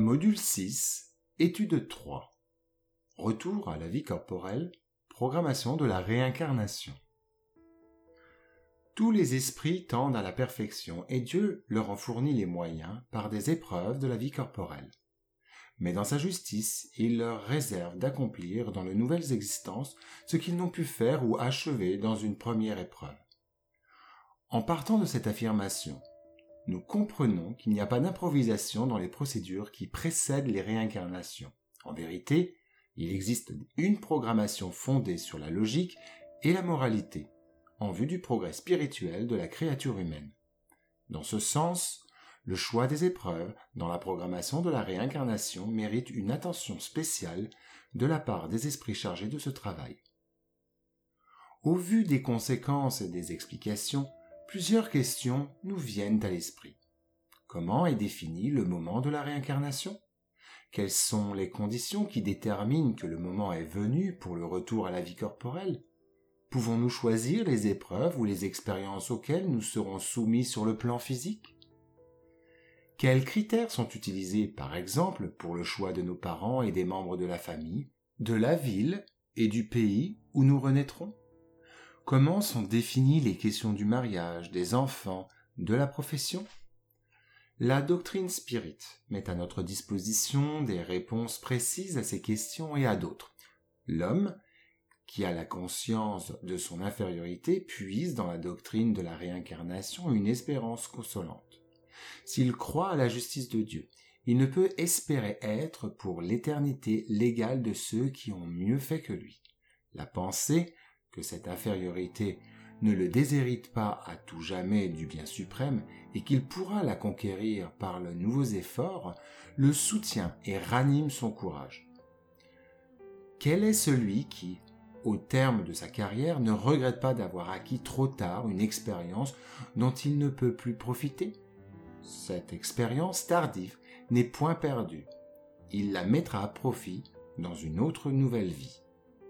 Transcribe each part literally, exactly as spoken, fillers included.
Module six, étude trois. Retour à la vie corporelle, programmation de la réincarnation. Tous les esprits tendent à la perfection et Dieu leur en fournit les moyens par des épreuves de la vie corporelle. Mais dans sa justice, il leur réserve d'accomplir dans de nouvelles existences ce qu'ils n'ont pu faire ou achever dans une première épreuve. En partant de cette affirmation, nous comprenons qu'il n'y a pas d'improvisation dans les procédures qui précèdent les réincarnations. En vérité, il existe une programmation fondée sur la logique et la moralité, en vue du progrès spirituel de la créature humaine. Dans ce sens, le choix des épreuves dans la programmation de la réincarnation mérite une attention spéciale de la part des esprits chargés de ce travail. Au vu des conséquences et des explications, plusieurs questions nous viennent à l'esprit. Comment est défini le moment de la réincarnation ? Quelles sont les conditions qui déterminent que le moment est venu pour le retour à la vie corporelle ? Pouvons-nous choisir les épreuves ou les expériences auxquelles nous serons soumis sur le plan physique ? Quels critères sont utilisés, par exemple, pour le choix de nos parents et des membres de la famille, de la ville et du pays où nous renaîtrons ? Comment sont définies les questions du mariage, des enfants, de la profession ? La doctrine Spirit met à notre disposition des réponses précises à ces questions et à d'autres. L'homme, qui a la conscience de son infériorité, puise dans la doctrine de la réincarnation une espérance consolante. S'il croit à la justice de Dieu, il ne peut espérer être pour l'éternité l'égal de ceux qui ont mieux fait que lui. La pensée que cette infériorité ne le déshérite pas à tout jamais du bien suprême et qu'il pourra la conquérir par de nouveaux efforts, le soutient et ranime son courage. Quel est celui qui, au terme de sa carrière, ne regrette pas d'avoir acquis trop tard une expérience dont il ne peut plus profiter ? Cette expérience tardive n'est point perdue. Il la mettra à profit dans une autre nouvelle vie.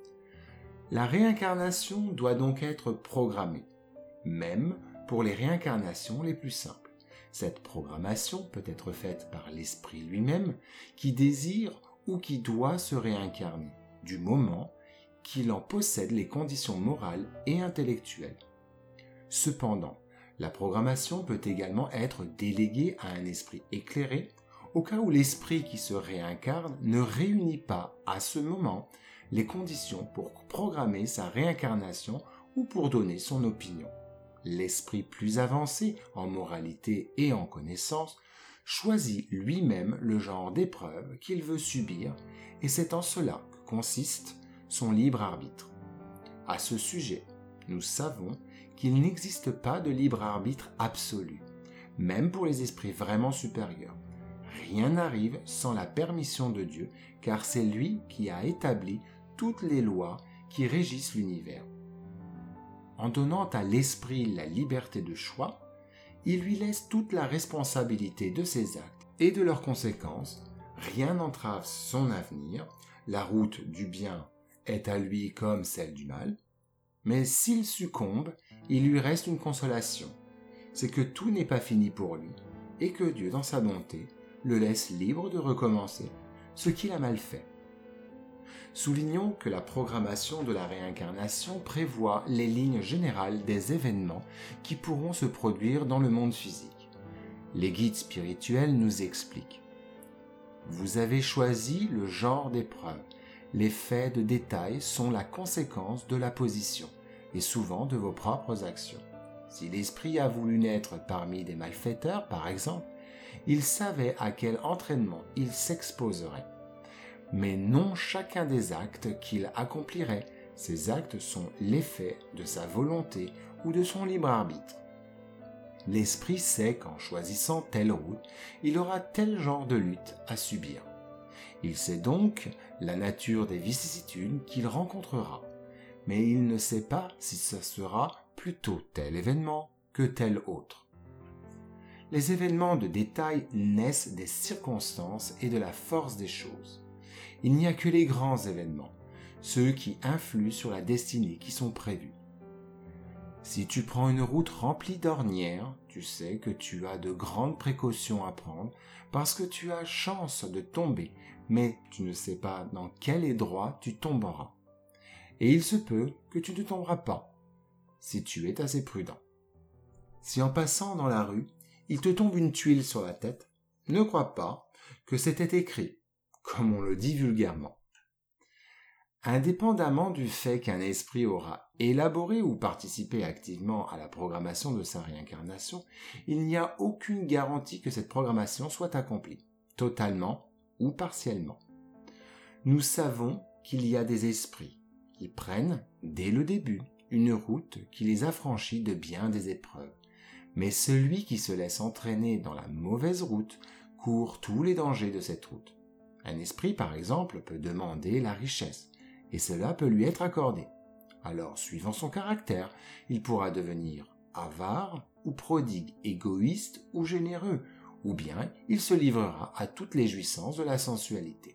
La réincarnation doit donc être programmée, même pour les réincarnations les plus simples. Cette programmation peut être faite par l'esprit lui-même qui désire ou qui doit se réincarner, du moment qu'il en possède les conditions morales et intellectuelles. Cependant, la programmation peut également être déléguée à un esprit éclairé au cas où l'esprit qui se réincarne ne réunit pas à ce moment les conditions pour programmer sa réincarnation ou pour donner son opinion. L'esprit plus avancé en moralité et en connaissance choisit lui-même le genre d'épreuve qu'il veut subir et c'est en cela que consiste son libre arbitre. À ce sujet, nous savons qu'il n'existe pas de libre arbitre absolu, même pour les esprits vraiment supérieurs. Rien n'arrive sans la permission de Dieu, car c'est lui qui a établi toutes les lois qui régissent l'univers. En donnant à l'esprit la liberté de choix, il lui laisse toute la responsabilité de ses actes et de leurs conséquences. Rien n'entrave son avenir, la route du bien est à lui comme celle du mal, mais s'il succombe, il lui reste une consolation, c'est que tout n'est pas fini pour lui et que Dieu, dans sa bonté, le laisse libre de recommencer ce qu'il a mal fait. Soulignons que la programmation de la réincarnation prévoit les lignes générales des événements qui pourront se produire dans le monde physique. Les guides spirituels nous expliquent. Vous avez choisi le genre d'épreuve. Les faits de détail sont la conséquence de la position et souvent de vos propres actions. Si l'esprit a voulu naître parmi des malfaiteurs, par exemple, il savait à quel entraînement il s'exposerait. Mais non chacun des actes qu'il accomplirait. Ces actes sont l'effet de sa volonté ou de son libre arbitre. L'esprit sait qu'en choisissant telle route, il aura tel genre de lutte à subir. Il sait donc la nature des vicissitudes qu'il rencontrera, mais il ne sait pas si ce sera plutôt tel événement que tel autre. Les événements de détail naissent des circonstances et de la force des choses. Il n'y a que les grands événements, ceux qui influent sur la destinée qui sont prévus. Si tu prends une route remplie d'ornières, tu sais que tu as de grandes précautions à prendre parce que tu as chance de tomber, mais tu ne sais pas dans quel endroit tu tomberas. Et il se peut que tu ne tomberas pas, si tu es assez prudent. Si en passant dans la rue, il te tombe une tuile sur la tête, ne crois pas que c'était écrit, comme on le dit vulgairement. Indépendamment du fait qu'un esprit aura élaboré ou participé activement à la programmation de sa réincarnation, il n'y a aucune garantie que cette programmation soit accomplie, totalement ou partiellement. Nous savons qu'il y a des esprits qui prennent, dès le début, une route qui les affranchit de bien des épreuves. Mais celui qui se laisse entraîner dans la mauvaise route court tous les dangers de cette route. Un esprit, par exemple, peut demander la richesse, et cela peut lui être accordé. Alors, suivant son caractère, il pourra devenir avare ou prodigue, égoïste ou généreux, ou bien il se livrera à toutes les jouissances de la sensualité.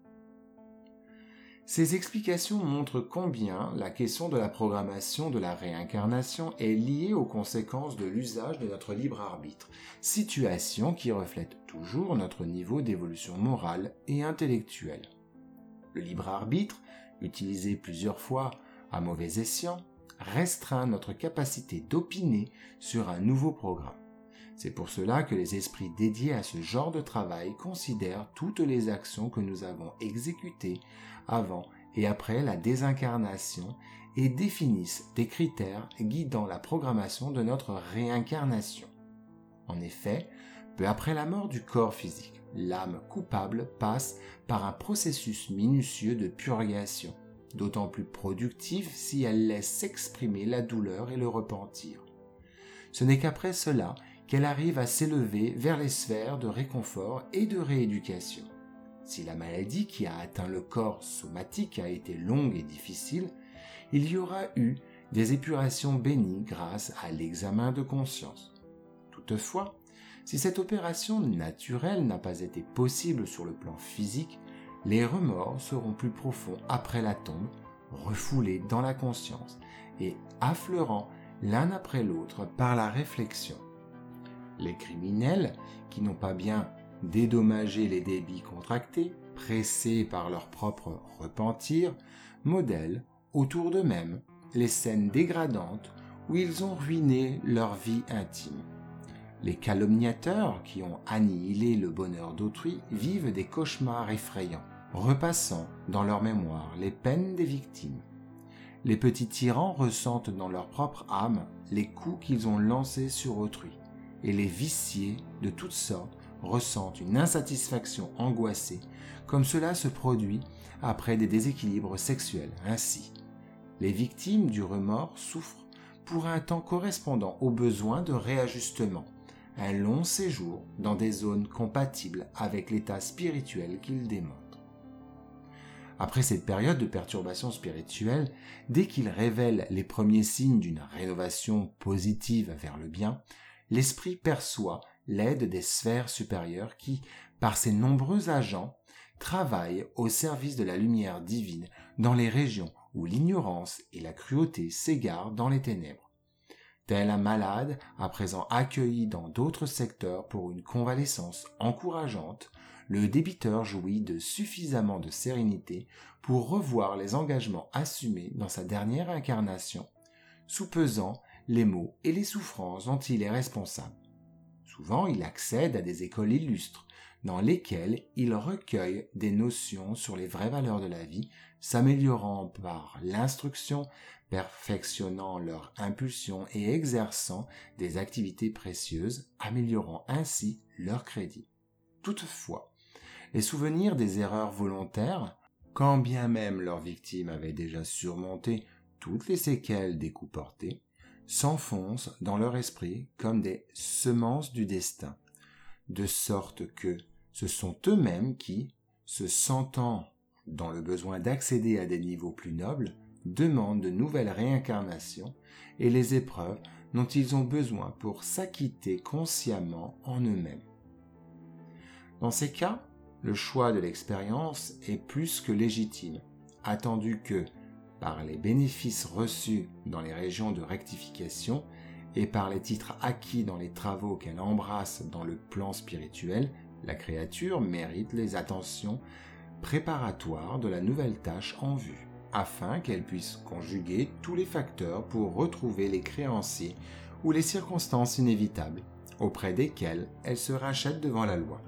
Ces explications montrent combien la question de la programmation de la réincarnation est liée aux conséquences de l'usage de notre libre arbitre, situation qui reflète toujours notre niveau d'évolution morale et intellectuelle. Le libre arbitre, utilisé plusieurs fois à mauvais escient, restreint notre capacité d'opiner sur un nouveau programme. C'est pour cela que les esprits dédiés à ce genre de travail considèrent toutes les actions que nous avons exécutées avant et après la désincarnation et définissent des critères guidant la programmation de notre réincarnation. En effet, peu après la mort du corps physique, l'âme coupable passe par un processus minutieux de purgation, d'autant plus productif si elle laisse s'exprimer la douleur et le repentir. Ce n'est qu'après cela qu'elle arrive à s'élever vers les sphères de réconfort et de rééducation. Si la maladie qui a atteint le corps somatique a été longue et difficile, il y aura eu des épurations bénies grâce à l'examen de conscience. Toutefois, si cette opération naturelle n'a pas été possible sur le plan physique, les remords seront plus profonds après la tombe, refoulés dans la conscience et affleurant l'un après l'autre par la réflexion. Les criminels, qui n'ont pas bien dédommagé les débits contractés, pressés par leur propre repentir, modèlent autour d'eux-mêmes les scènes dégradantes où ils ont ruiné leur vie intime. Les calomniateurs qui ont annihilé le bonheur d'autrui vivent des cauchemars effrayants, repassant dans leur mémoire les peines des victimes. Les petits tyrans ressentent dans leur propre âme les coups qu'ils ont lancés sur autrui, et les viciés de toutes sortes ressentent une insatisfaction angoissée, comme cela se produit après des déséquilibres sexuels. Ainsi, les victimes du remords souffrent pour un temps correspondant au besoin de réajustement, un long séjour dans des zones compatibles avec l'état spirituel qu'ils démontrent. Après cette période de perturbation spirituelle, dès qu'ils révèlent les premiers signes d'une rénovation positive vers le bien, l'esprit perçoit l'aide des sphères supérieures qui, par ses nombreux agents, travaillent au service de la lumière divine dans les régions où l'ignorance et la cruauté s'égarent dans les ténèbres. Tel un malade à présent accueilli dans d'autres secteurs pour une convalescence encourageante, le débiteur jouit de suffisamment de sérénité pour revoir les engagements assumés dans sa dernière incarnation, soupesant les maux et les souffrances dont il est responsable. Souvent, il accède à des écoles illustres, dans lesquelles il recueille des notions sur les vraies valeurs de la vie, s'améliorant par l'instruction, perfectionnant leur impulsion et exerçant des activités précieuses, améliorant ainsi leur crédit. Toutefois, les souvenirs des erreurs volontaires, quand bien même leurs victimes avaient déjà surmonté toutes les séquelles des coups portés, s'enfoncent dans leur esprit comme des semences du destin, de sorte que ce sont eux-mêmes qui, se sentant dans le besoin d'accéder à des niveaux plus nobles, demandent de nouvelles réincarnations et les épreuves dont ils ont besoin pour s'acquitter consciemment en eux-mêmes. Dans ces cas, le choix de l'expérience est plus que légitime, attendu que, par les bénéfices reçus dans les régions de rectification et par les titres acquis dans les travaux qu'elle embrasse dans le plan spirituel, la créature mérite les attentions préparatoires de la nouvelle tâche en vue, afin qu'elle puisse conjuguer tous les facteurs pour retrouver les créanciers ou les circonstances inévitables auprès desquelles elle se rachète devant la loi.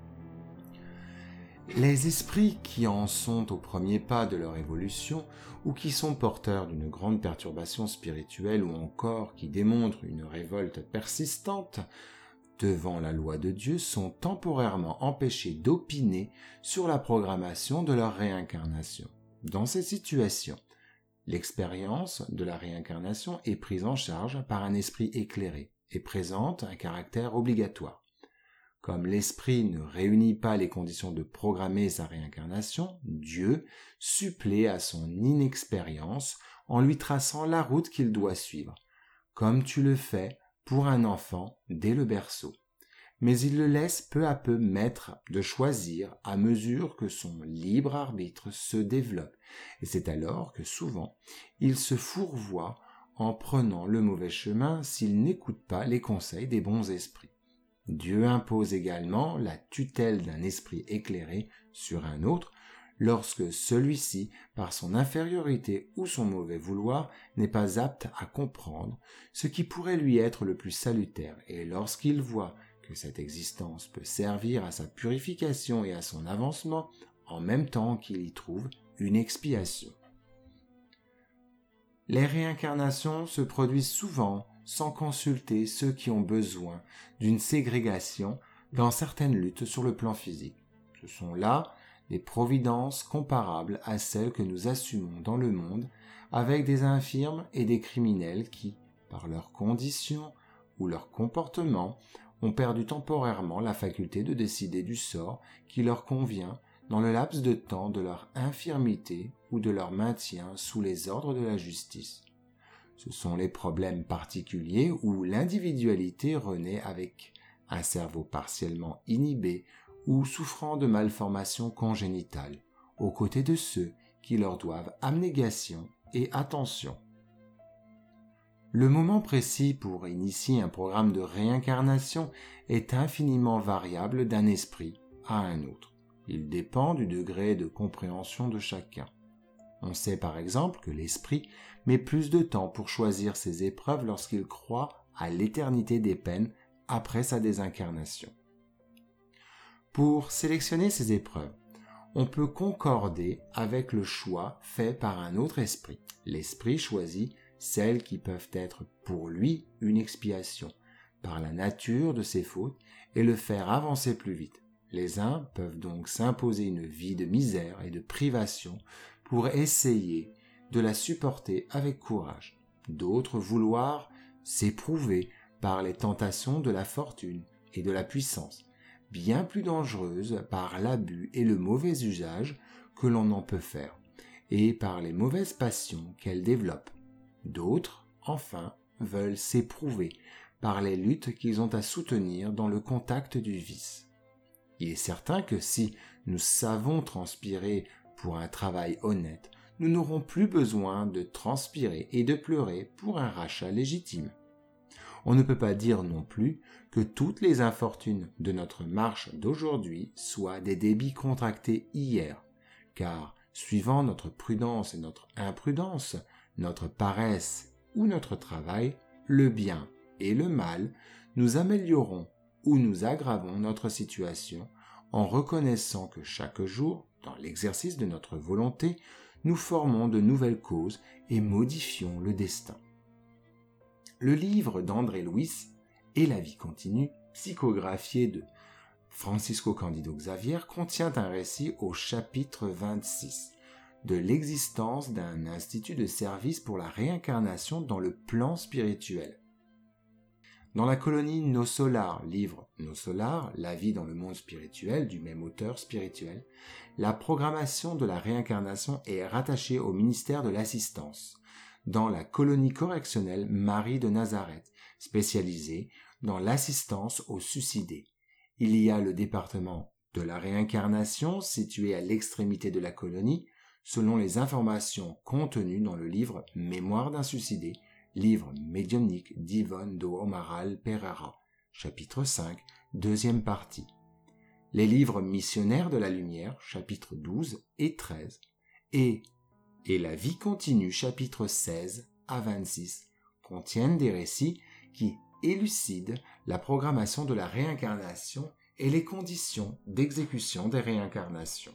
Les esprits qui en sont au premier pas de leur évolution ou qui sont porteurs d'une grande perturbation spirituelle ou encore qui démontrent une révolte persistante devant la loi de Dieu sont temporairement empêchés d'opiner sur la programmation de leur réincarnation. Dans ces situations, l'expérience de la réincarnation est prise en charge par un esprit éclairé et présente un caractère obligatoire. Comme l'esprit ne réunit pas les conditions de programmer sa réincarnation, Dieu supplée à son inexpérience en lui traçant la route qu'il doit suivre, comme tu le fais pour un enfant dès le berceau. Mais il le laisse peu à peu maître de choisir à mesure que son libre arbitre se développe, et c'est alors que souvent il se fourvoie en prenant le mauvais chemin s'il n'écoute pas les conseils des bons esprits. Dieu impose également la tutelle d'un esprit éclairé sur un autre lorsque celui-ci, par son infériorité ou son mauvais vouloir, n'est pas apte à comprendre ce qui pourrait lui être le plus salutaire, et lorsqu'il voit que cette existence peut servir à sa purification et à son avancement, en même temps qu'il y trouve une expiation. Les réincarnations se produisent souvent sans consulter ceux qui ont besoin d'une ségrégation dans certaines luttes sur le plan physique. Ce sont là des providences comparables à celles que nous assumons dans le monde avec des infirmes et des criminels qui, par leurs conditions ou leur comportement, ont perdu temporairement la faculté de décider du sort qui leur convient dans le laps de temps de leur infirmité ou de leur maintien sous les ordres de la justice. Ce sont les problèmes particuliers où l'individualité renaît avec un cerveau partiellement inhibé ou souffrant de malformations congénitales, aux côtés de ceux qui leur doivent abnégation et attention. Le moment précis pour initier un programme de réincarnation est infiniment variable d'un esprit à un autre. Il dépend du degré de compréhension de chacun. On sait par exemple que l'esprit met plus de temps pour choisir ses épreuves lorsqu'il croit à l'éternité des peines après sa désincarnation. Pour sélectionner ces épreuves, on peut concorder avec le choix fait par un autre esprit. L'esprit choisit celles qui peuvent être pour lui une expiation, par la nature de ses fautes, et le faire avancer plus vite. Les uns peuvent donc s'imposer une vie de misère et de privation pour essayer de la supporter avec courage. D'autres vouloir s'éprouver par les tentations de la fortune et de la puissance, bien plus dangereuses par l'abus et le mauvais usage que l'on en peut faire, et par les mauvaises passions qu'elles développent. D'autres, enfin, veulent s'éprouver par les luttes qu'ils ont à soutenir dans le contact du vice. Il est certain que si nous savons transpirer pour un travail honnête, nous n'aurons plus besoin de transpirer et de pleurer pour un rachat légitime. On ne peut pas dire non plus que toutes les infortunes de notre marche d'aujourd'hui soient des débits contractés hier, car, suivant notre prudence et notre imprudence, notre paresse ou notre travail, le bien et le mal, nous améliorons ou nous aggravons notre situation en reconnaissant que chaque jour, dans l'exercice de notre volonté, nous formons de nouvelles causes et modifions le destin. Le livre d'André Luis et la vie continue, psychographié de Francisco Cândido Xavier, contient un récit au chapitre vingt-six de l'existence d'un institut de service pour la réincarnation dans le plan spirituel. Dans la colonie Nos Solar, livre Nos Solar, la vie dans le monde spirituel du même auteur spirituel, la programmation de la réincarnation est rattachée au ministère de l'assistance, dans la colonie correctionnelle Marie de Nazareth, spécialisée dans l'assistance aux suicidés. Il y a le département de la réincarnation situé à l'extrémité de la colonie, selon les informations contenues dans le livre Mémoires d'un suicidé, livre médiumnique d'Yvonne do Amaral Pereira, chapitre cinq, deuxième partie. Les livres Missionnaires de la Lumière, chapitres douze et treize, et Et la vie continue, chapitres seize à vingt-six, contiennent des récits qui élucident la programmation de la réincarnation et les conditions d'exécution des réincarnations.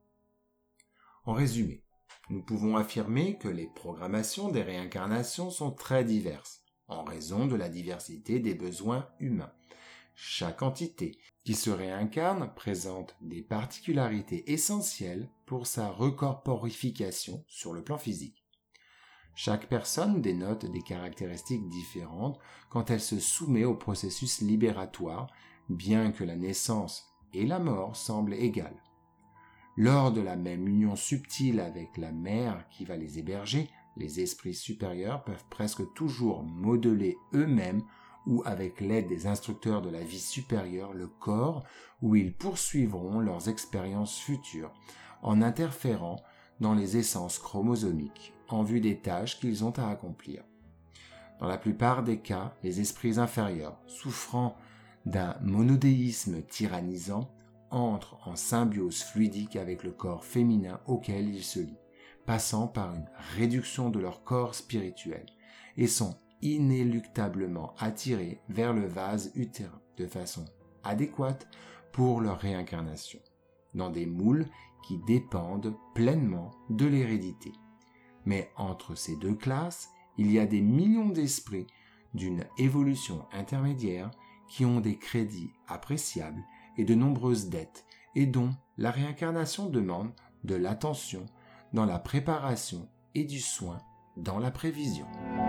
En résumé, nous pouvons affirmer que les programmations des réincarnations sont très diverses, en raison de la diversité des besoins humains. Chaque entité qui se réincarne présente des particularités essentielles pour sa recorporification sur le plan physique. Chaque personne dénote des caractéristiques différentes quand elle se soumet au processus libératoire, bien que la naissance et la mort semblent égales. Lors de la même union subtile avec la mère qui va les héberger, les esprits supérieurs peuvent presque toujours modeler eux-mêmes ou avec l'aide des instructeurs de la vie supérieure le corps où ils poursuivront leurs expériences futures en interférant dans les essences chromosomiques en vue des tâches qu'ils ont à accomplir. Dans la plupart des cas, les esprits inférieurs, souffrant d'un monodéisme tyrannisant, entrent en symbiose fluidique avec le corps féminin auquel ils se lient, passant par une réduction de leur corps spirituel, et sont inéluctablement attirés vers le vase utérin de façon adéquate pour leur réincarnation, dans des moules qui dépendent pleinement de l'hérédité. Mais entre ces deux classes, il y a des millions d'esprits d'une évolution intermédiaire qui ont des crédits appréciables et de nombreuses dettes, et dont la réincarnation demande de l'attention dans la préparation et du soin dans la prévision.